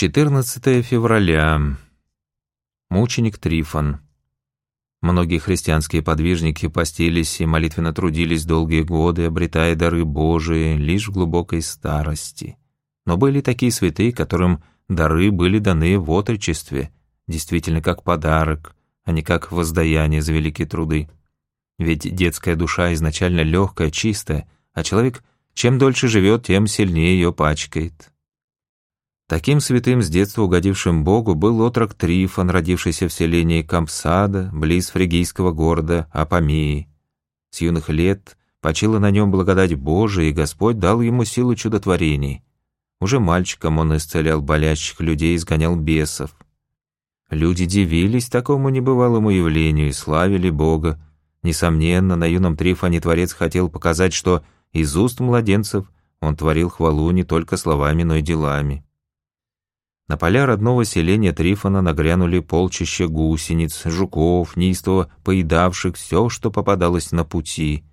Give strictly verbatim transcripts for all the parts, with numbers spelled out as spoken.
четырнадцатое февраля. Мученик Трифон. Многие христианские подвижники постились и молитвенно трудились долгие годы, обретая дары Божии лишь в глубокой старости. Но были такие святые, которым дары были даны в отрочестве, действительно как подарок, а не как воздаяние за великие труды. Ведь детская душа изначально легкая, чистая, а человек чем дольше живет, тем сильнее ее пачкает. Таким святым, с детства угодившим Богу, был отрок Трифон, родившийся в селении Кампсада, близ фригийского города Апамии. С юных лет почила на нем благодать Божия, и Господь дал ему силу чудотворений. Уже мальчиком он исцелял болящих людей, изгонял бесов. Люди дивились такому небывалому явлению и славили Бога. Несомненно, на юном Трифоне Творец хотел показать, что из уст младенцев он творил хвалу не только словами, но и делами. На поля родного селения Трифона нагрянули полчища гусениц, жуков, неистово поедавших все, что попадалось на пути.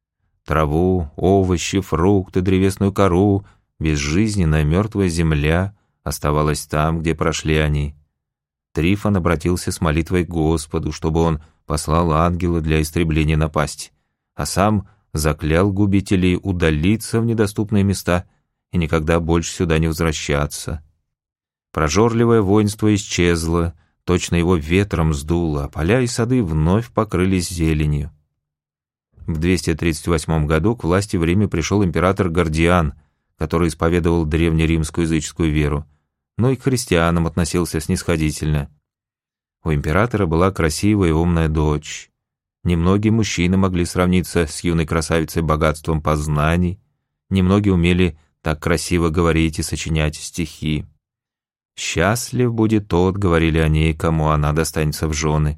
Траву, овощи, фрукты, древесную кору, безжизненная мертвая земля оставалась там, где прошли они. Трифон обратился с молитвой к Господу, чтобы он послал ангела для истребления напасти, а сам заклял губителей удалиться в недоступные места и никогда больше сюда не возвращаться. Прожорливое воинство исчезло, точно его ветром сдуло, а поля и сады вновь покрылись зеленью. В двести тридцать восьмом году к власти в Риме пришел император Гордиан, который исповедовал древнеримскую языческую веру, но и к христианам относился снисходительно. У императора была красивая и умная дочь. Немногие мужчины могли сравниться с юной красавицей богатством познаний, немногие умели так красиво говорить и сочинять стихи. «Счастлив будет тот, — говорили они, — кому она достанется в жены».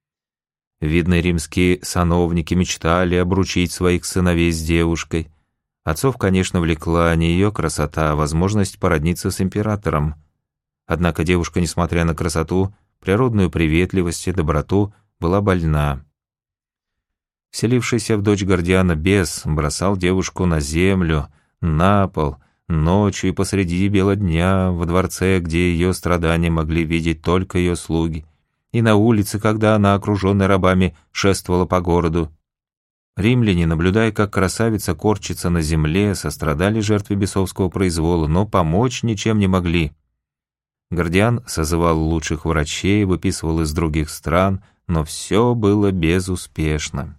Видные римские сановники мечтали обручить своих сыновей с девушкой. Отцов, конечно, влекла не ее красота, а возможность породниться с императором. Однако девушка, несмотря на красоту, природную приветливость и доброту, была больна. Вселившийся в дочь Гордиана бес бросал девушку на землю, на пол, ночью и посреди бела дня, во дворце, где ее страдания могли видеть только ее слуги, и на улице, когда она, окруженная рабами, шествовала по городу. Римляне, наблюдая, как красавица корчится на земле, сострадали жертве бесовского произвола, но помочь ничем не могли. Гордиан созывал лучших врачей, выписывал из других стран, но все было безуспешно.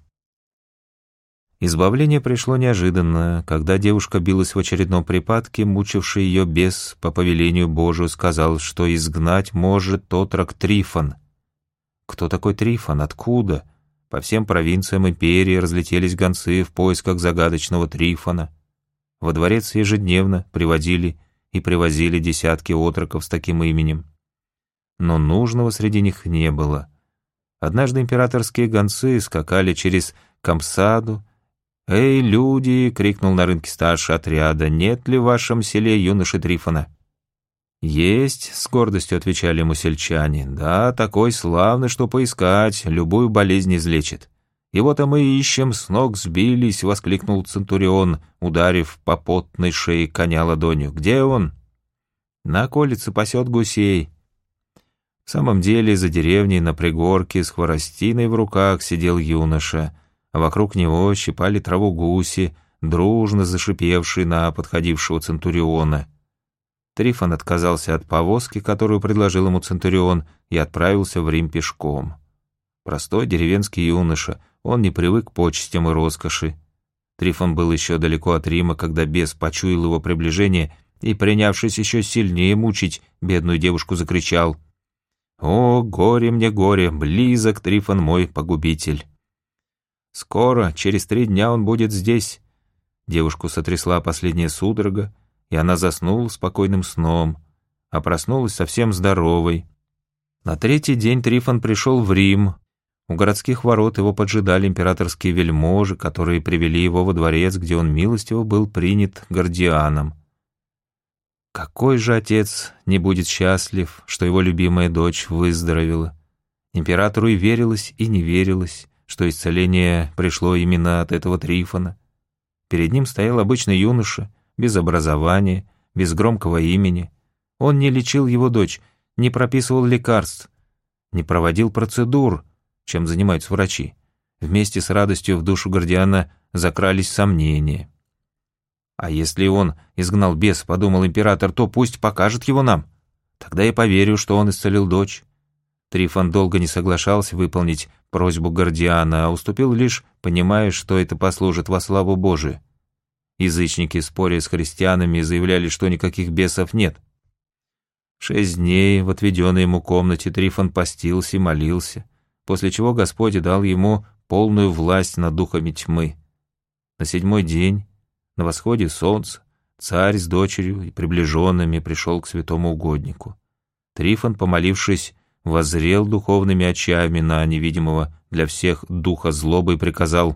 Избавление пришло неожиданно, когда девушка билась в очередном припадке, мучивший ее бес по повелению Божию сказал, что изгнать может отрок Трифон. Кто такой Трифон? Откуда? По всем провинциям империи разлетелись гонцы в поисках загадочного Трифона. Во дворец ежедневно приводили и привозили десятки отроков с таким именем. Но нужного среди них не было. Однажды императорские гонцы скакали через Кампсаду. «Эй, люди!» — крикнул на рынке старший отряда. «Нет ли в вашем селе юноши Трифона?» «Есть», — с гордостью отвечали ему сельчане. «Да, такой славный, что поискать, любую болезнь излечит». «Его-то мы ищем, с ног сбились», — воскликнул Центурион, ударив по потной шее коня ладонью. «Где он?» «На околице пасет гусей». В самом деле, за деревней на пригорке с хворостиной в руках сидел юноша, а вокруг него щипали траву гуси, дружно зашипевшие на подходившего Центуриона. Трифон отказался от повозки, которую предложил ему Центурион, и отправился в Рим пешком. Простой деревенский юноша, он не привык к почестям и роскоши. Трифон был еще далеко от Рима, когда бес почуял его приближение и, принявшись еще сильнее мучить, бедную девушку закричал: «О, горе мне, горе, близок Трифон мой погубитель! Скоро, через три дня он будет здесь». Девушку сотрясла последняя судорога, и она заснула спокойным сном, а проснулась совсем здоровой. На третий день Трифон пришел в Рим. У городских ворот его поджидали императорские вельможи, которые привели его во дворец, где он милостиво был принят Гордианом. Какой же отец не будет счастлив, что его любимая дочь выздоровела? Императору и верилось, и не верилось, что исцеление пришло именно от этого Трифона. Перед ним стоял обычный юноша, без образования, без громкого имени. Он не лечил его дочь, не прописывал лекарств, не проводил процедур, чем занимаются врачи. Вместе с радостью в душу Гордиана закрались сомнения. «А если он изгнал беса, — подумал император, — то пусть покажет его нам. Тогда я поверю, что он исцелил дочь». Трифон долго не соглашался выполнить просьбу Гордиана, а уступил лишь, понимая, что это послужит во славу Божию. Язычники, споря с христианами, заявляли, что никаких бесов нет. Шесть дней в отведенной ему комнате Трифон постился и молился, после чего Господь дал ему полную власть над духами тьмы. На седьмой день, на восходе солнца, царь с дочерью и приближенными пришел к святому угоднику. Трифон, помолившись, воззрел духовными очами на невидимого для всех духа злобы и приказал: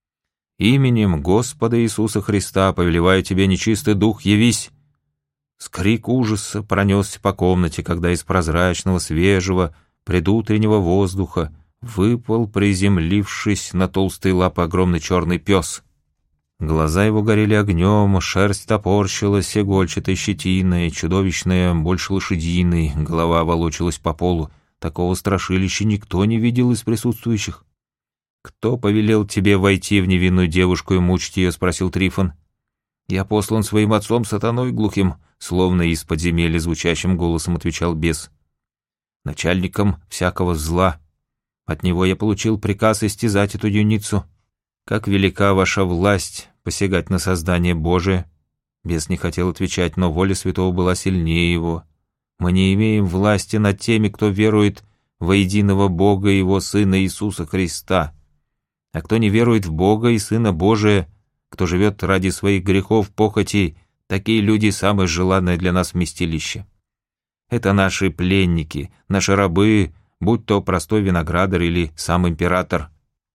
«Именем Господа Иисуса Христа повелеваю тебе, нечистый дух, явись!» Скрик ужаса пронесся по комнате, когда из прозрачного, свежего, предутреннего воздуха выпал, приземлившись на толстые лапы, огромный черный пес. Глаза его горели огнем, шерсть топорщилась игольчатой щетиной, чудовищная, больше лошадиной, голова волочилась по полу. Такого страшилища никто не видел из присутствующих. «Кто повелел тебе войти в невинную девушку и мучить ее?» — спросил Трифон. «Я послан своим отцом сатаной глухим», — словно из подземелья звучащим голосом отвечал бес. «Начальником всякого зла. От него я получил приказ истязать эту юницу. Как велика ваша власть посягать на создание Божие?» Бес не хотел отвечать, но воля святого была сильнее его. «Мы не имеем власти над теми, кто верует во единого Бога и его Сына Иисуса Христа. А кто не верует в Бога и Сына Божия, кто живет ради своих грехов, похотей, такие люди — самое желанное для нас вместилище. Это наши пленники, наши рабы, будь то простой виноградар или сам император.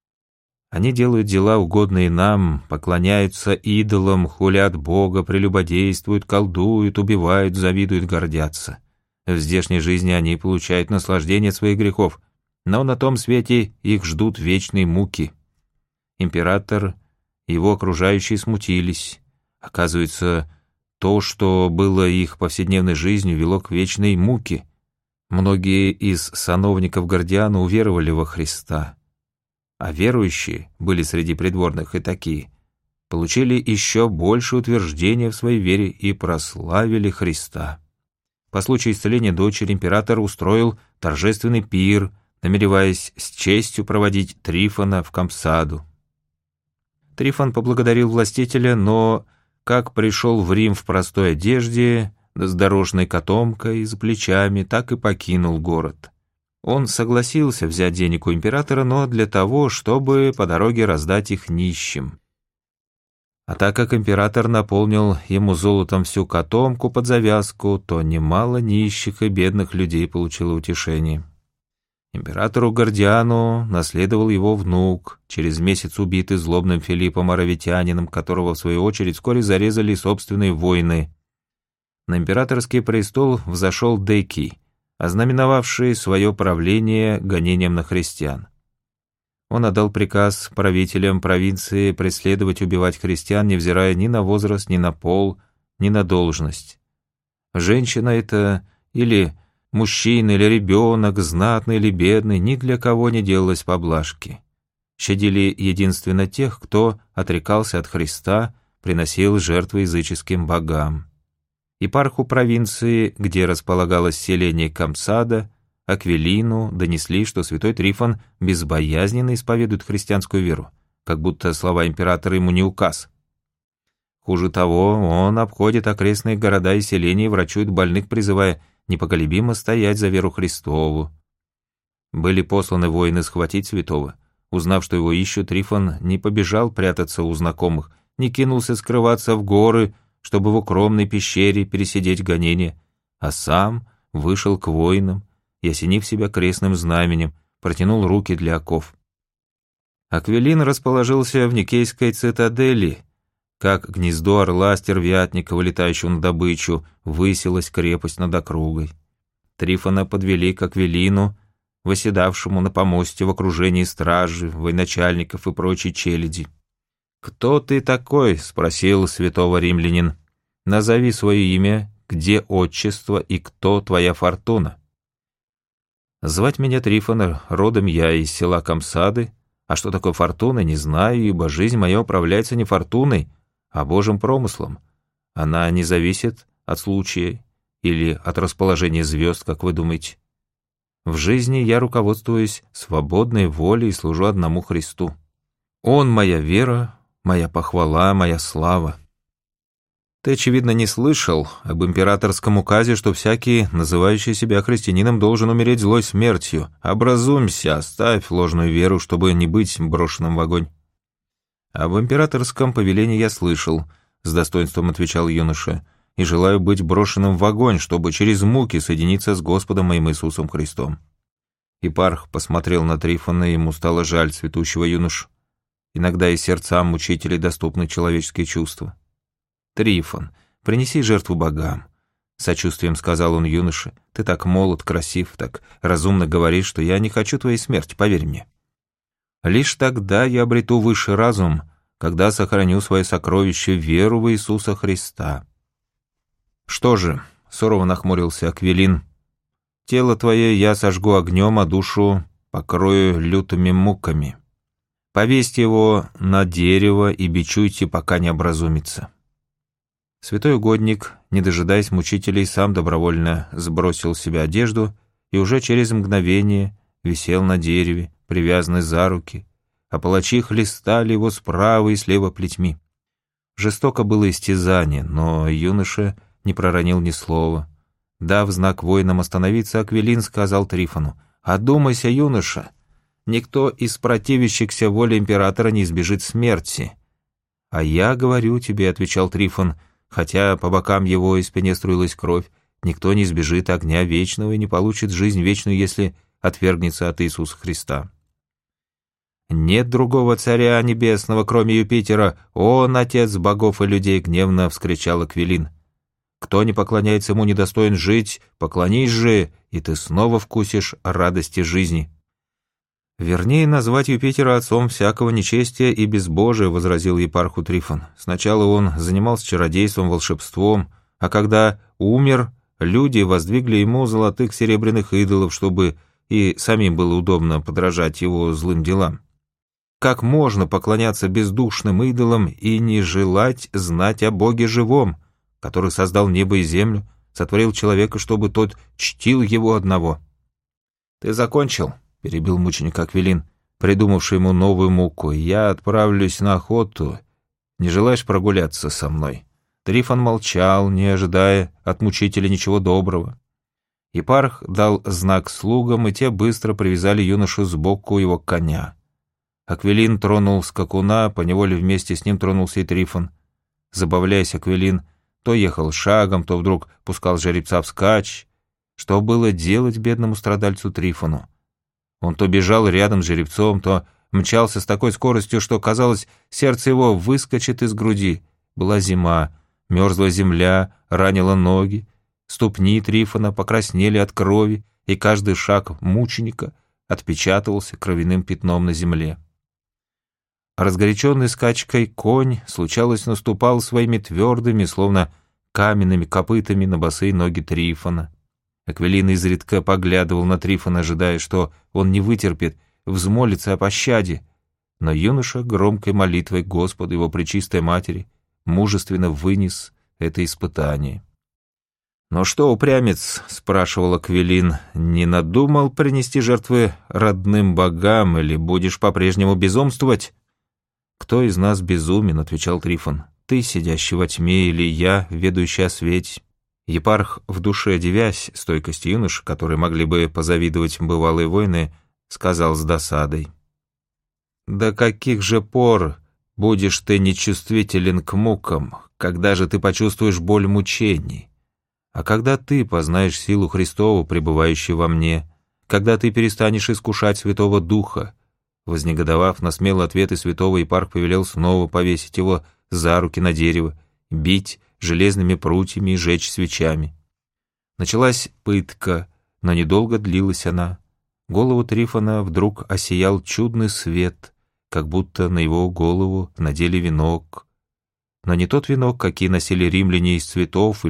Они делают дела, угодные нам, поклоняются идолам, хулят Бога, прелюбодействуют, колдуют, убивают, завидуют, гордятся. В здешней жизни они получают наслаждение от своих грехов, но на том свете их ждут вечные муки. Император и его окружающие смутились. Оказывается, то, что было их повседневной жизнью, вело к вечной муке. Многие из сановников Гордиана уверовали во Христа, а верующие, были среди придворных и такие, получили еще больше утверждения в своей вере и прославили Христа. По случаю исцеления дочери император устроил торжественный пир, намереваясь с честью проводить Трифона в Кампсаду. Трифон поблагодарил властителя, но, как пришел в Рим в простой одежде, с дорожной котомкой за плечами, так и покинул город. Он согласился взять денег у императора, но для того, чтобы по дороге раздать их нищим. А так как император наполнил ему золотом всю котомку под завязку, то немало нищих и бедных людей получило утешение. Императору Гордиану наследовал его внук, через месяц убитый злобным Филиппом Аравитянином, которого, в свою очередь, вскоре зарезали собственные воины. На императорский престол взошел Деки, ознаменовавший свое правление гонением на христиан. Он отдал приказ правителям провинции преследовать и убивать христиан, невзирая ни на возраст, ни на пол, ни на должность. Женщина это или мужчина, или ребенок, знатный или бедный, ни для кого не делалось поблажки. Щадили единственно тех, кто отрекался от Христа, приносил жертвы языческим богам. Епарху провинции, где располагалось селение Кампсада, Аквилину донесли, что святой Трифон безбоязненно исповедует христианскую веру, как будто слова императора ему не указ. Хуже того, он обходит окрестные города и селения и врачует больных, призывая непоколебимо стоять за веру Христову. Были посланы воины схватить святого. Узнав, что его ищут, Трифон не побежал прятаться у знакомых, не кинулся скрываться в горы, чтобы в укромной пещере пересидеть гонение, а сам вышел к воинам и, осенив себя крестным знаменем, протянул руки для оков. Аквилин расположился в Никейской цитадели. Как гнездо орла-стервятника, вылетающего на добычу, высилась крепость над округой. Трифона подвели к Аквилину, восседавшему на помосте в окружении стражи, военачальников и прочей челяди. «Кто ты такой?» — спросил святого римлянин. «Назови свое имя, где отчество и кто твоя фортуна?» «Звать меня Трифон, родом я из села Камсады, а что такое фортуна, не знаю, ибо жизнь моя управляется не фортуной, а Божьим промыслом. Она не зависит от случая или от расположения звезд, как вы думаете. В жизни я руководствуюсь свободной волей и служу одному Христу. Он моя вера, моя похвала, моя слава. Ты, очевидно, не слышал об императорском указе, что всякий, называющий себя христианином, должен умереть злой смертью. Образумься, оставь ложную веру, чтобы не быть брошенным в огонь». «Об императорском повелении я слышал», — с достоинством отвечал юноша, «и желаю быть брошенным в огонь, чтобы через муки соединиться с Господом моим Иисусом Христом». Епарх посмотрел на Трифона, и ему стало жаль цветущего юношу. Иногда и сердцам мучителей доступны человеческие чувства. «Трифон, принеси жертву богам», — сочувствием сказал он юноше. «Ты так молод, красив, так разумно говоришь, что я не хочу твоей смерти, поверь мне. Лишь тогда я обрету высший разум, когда сохраню свое сокровище, веру в Иисуса Христа». «Что же?» — сурово нахмурился Аквилин. «Тело твое я сожгу огнем, а душу покрою лютыми муками. Повесьте его на дерево и бичуйте, пока не образумится». Святой угодник, не дожидаясь мучителей, сам добровольно сбросил с себя одежду и уже через мгновение висел на дереве, привязанный за руки, а палачи хлестали его справа и слева плетьми. Жестоко было истязание, но юноша не проронил ни слова. Дав знак воинам остановиться, Аквилин сказал Трифону: «Одумайся, юноша, никто из противящихся воле императора не избежит смерти». «А я говорю тебе», — отвечал Трифон, хотя по бокам его и спине струилась кровь, «никто не избежит огня вечного и не получит жизнь вечную, если отвергнется от Иисуса Христа». «Нет другого царя небесного, кроме Юпитера, он, отец богов и людей», — гневно вскричал Аквилин. «Кто не поклоняется ему, недостоин жить, поклонись же, и ты снова вкусишь радости жизни». «Вернее, назвать Юпитера отцом всякого нечестия и безбожия», — возразил епарху Трифон. «Сначала он занимался чародейством, волшебством, а когда умер, люди воздвигли ему золотых серебряных идолов, чтобы и самим было удобно подражать его злым делам. Как можно поклоняться бездушным идолам и не желать знать о Боге живом, который создал небо и землю, сотворил человека, чтобы тот чтил его одного?» «Ты закончил?» — перебил мученик Аквилин, придумавший ему новую муку. «Я отправлюсь на охоту. Не желаешь прогуляться со мной?» Трифон молчал, не ожидая от мучителя ничего доброго. Епарх дал знак слугам, и те быстро привязали юношу сбоку его коня. Аквилин тронул скакуна, поневоле вместе с ним тронулся и Трифон. Забавляясь, Аквилин то ехал шагом, то вдруг пускал жеребца вскачь. Что было делать бедному страдальцу Трифону? Он то бежал рядом с жеребцом, то мчался с такой скоростью, что, казалось, сердце его выскочит из груди. Была зима, мерзла земля, ранила ноги, ступни Трифона покраснели от крови, и каждый шаг мученика отпечатывался кровяным пятном на земле. Разгоряченный скачкой конь, случалось, наступал своими твердыми, словно каменными копытами на босые ноги Трифона. Аквилин изредка поглядывал на Трифона, ожидая, что он не вытерпит, взмолится о пощаде. Но юноша громкой молитвой Господу, его пречистой матери, мужественно вынес это испытание. «Но что, упрямец?» — спрашивал Аквилин. «Не надумал принести жертвы родным богам, или будешь по-прежнему безумствовать?» «Кто из нас безумен?» — отвечал Трифон. «Ты, сидящий во тьме, или я, ведущий о свете?» Епарх, в душе девясь стойкости юнош, которые могли бы позавидовать бывалые воины, сказал с досадой: «До каких же пор будешь ты нечувствителен к мукам, когда же ты почувствуешь боль мучений? А когда ты познаешь силу Христову, пребывающую во мне, когда ты перестанешь искушать Святого Духа?» Вознегодовав на смелый ответ и святого, Епарх повелел снова повесить его за руки на дерево, бить железными прутьями и жечь свечами. Началась пытка, но недолго длилась она. Голову Трифона вдруг осиял чудный свет, как будто на его голову надели венок. Но не тот венок, какие носили римляне из цветов или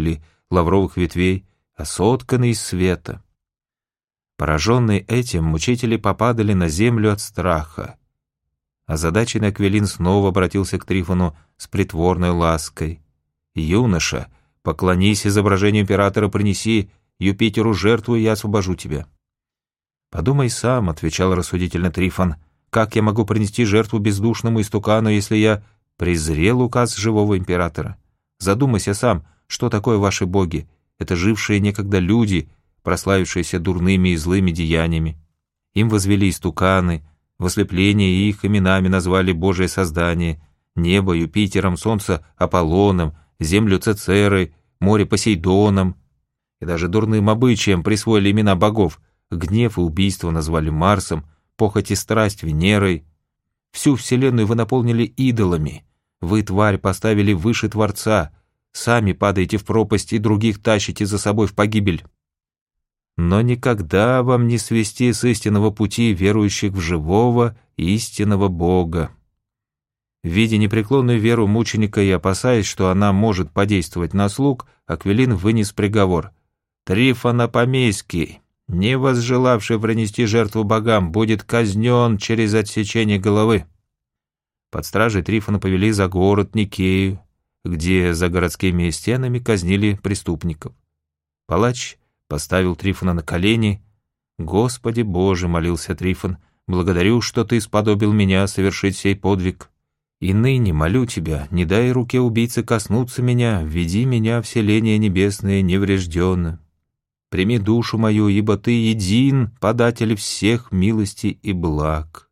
лавровых ветвей, а сотканный из света. Пораженные этим, мучители попадали на землю от страха. Озадаченный Аквилин снова обратился к Трифону с притворной лаской. «Юноша, поклонись изображению императора, принеси Юпитеру жертву, и я освобожу тебя». «Подумай сам», — отвечал рассудительно Трифон, «как я могу принести жертву бездушному истукану, если я презрел указ живого императора? Задумайся сам, что такое ваши боги? Это жившие некогда люди, прославившиеся дурными и злыми деяниями. Им возвели истуканы, в ослеплении их именами назвали Божие создание, небо Юпитером, солнце Аполлоном, землю Цицерой, море Посейдоном, и даже дурным обычаям присвоили имена богов, гнев и убийство назвали Марсом, похоть и страсть Венерой. Всю вселенную вы наполнили идолами, вы, тварь, поставили выше Творца, сами падаете в пропасть и других тащите за собой в погибель. Но никогда вам не свести с истинного пути верующих в живого истинного Бога». Видя непреклонную веру мученика и опасаясь, что она может подействовать на слуг, Аквилин вынес приговор. «Трифон Апамейский, не возжелавший принести жертву богам, будет казнен через отсечение головы». Под стражей Трифона повели за город Никею, где за городскими стенами казнили преступников. Палач поставил Трифона на колени. «Господи Боже», — молился Трифон, — «благодарю, что ты сподобил меня совершить сей подвиг. И ныне молю тебя, не дай руке убийцы коснуться меня, введи меня в селение небесное неврежденно. Прими душу мою, ибо ты един, податель всех милостей и благ».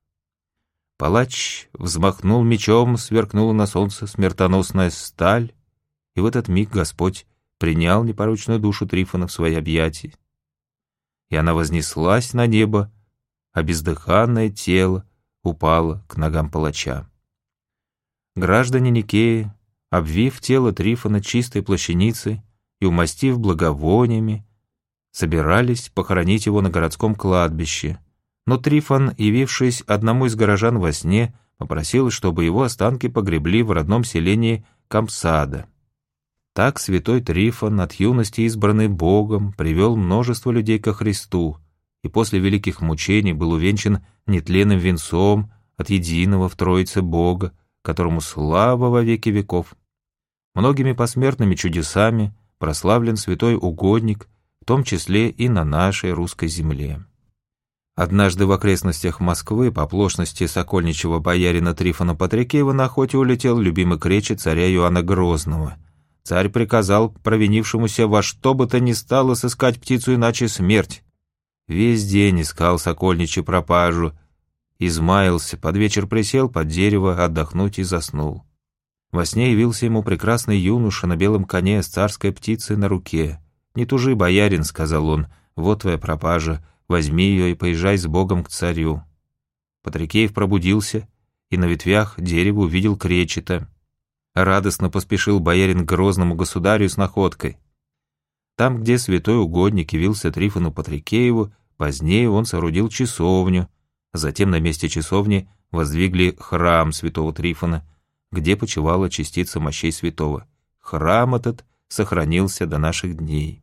Палач взмахнул мечом, сверкнула на солнце смертоносная сталь, и в этот миг Господь принял непорочную душу Трифона в свои объятия. И она вознеслась на небо, а бездыханное тело упало к ногам палача. Граждане Никеи, обвив тело Трифона чистой плащаницей и умастив благовониями, собирались похоронить его на городском кладбище, но Трифон, явившись одному из горожан во сне, попросил, чтобы его останки погребли в родном селении Камсада. Так святой Трифон, от юности избранный Богом, привел множество людей ко Христу и после великих мучений был увенчан нетленным венцом от единого в Троице Бога, которому слава во веки веков. Многими посмертными чудесами прославлен святой угодник, в том числе и на нашей русской земле. Однажды в окрестностях Москвы по оплошности сокольничьего боярина Трифона Патрикеева на охоте улетел любимый кречет царя Иоанна Грозного. Царь приказал провинившемуся во что бы то ни стало сыскать птицу, иначе смерть. Весь день искал сокольничий пропажу, измаялся, под вечер присел под дерево отдохнуть и заснул. Во сне явился ему прекрасный юноша на белом коне с царской птицей на руке. «Не тужи, боярин», — сказал он, — «вот твоя пропажа, возьми ее и поезжай с Богом к царю». Патрикеев пробудился и на ветвях дерева увидел кречета. Радостно поспешил боярин к грозному государю с находкой. Там, где святой угодник явился Трифону Патрикееву, позднее он соорудил часовню, затем на месте часовни воздвигли храм святого Трифона, где почивала частица мощей святого. Храм этот сохранился до наших дней.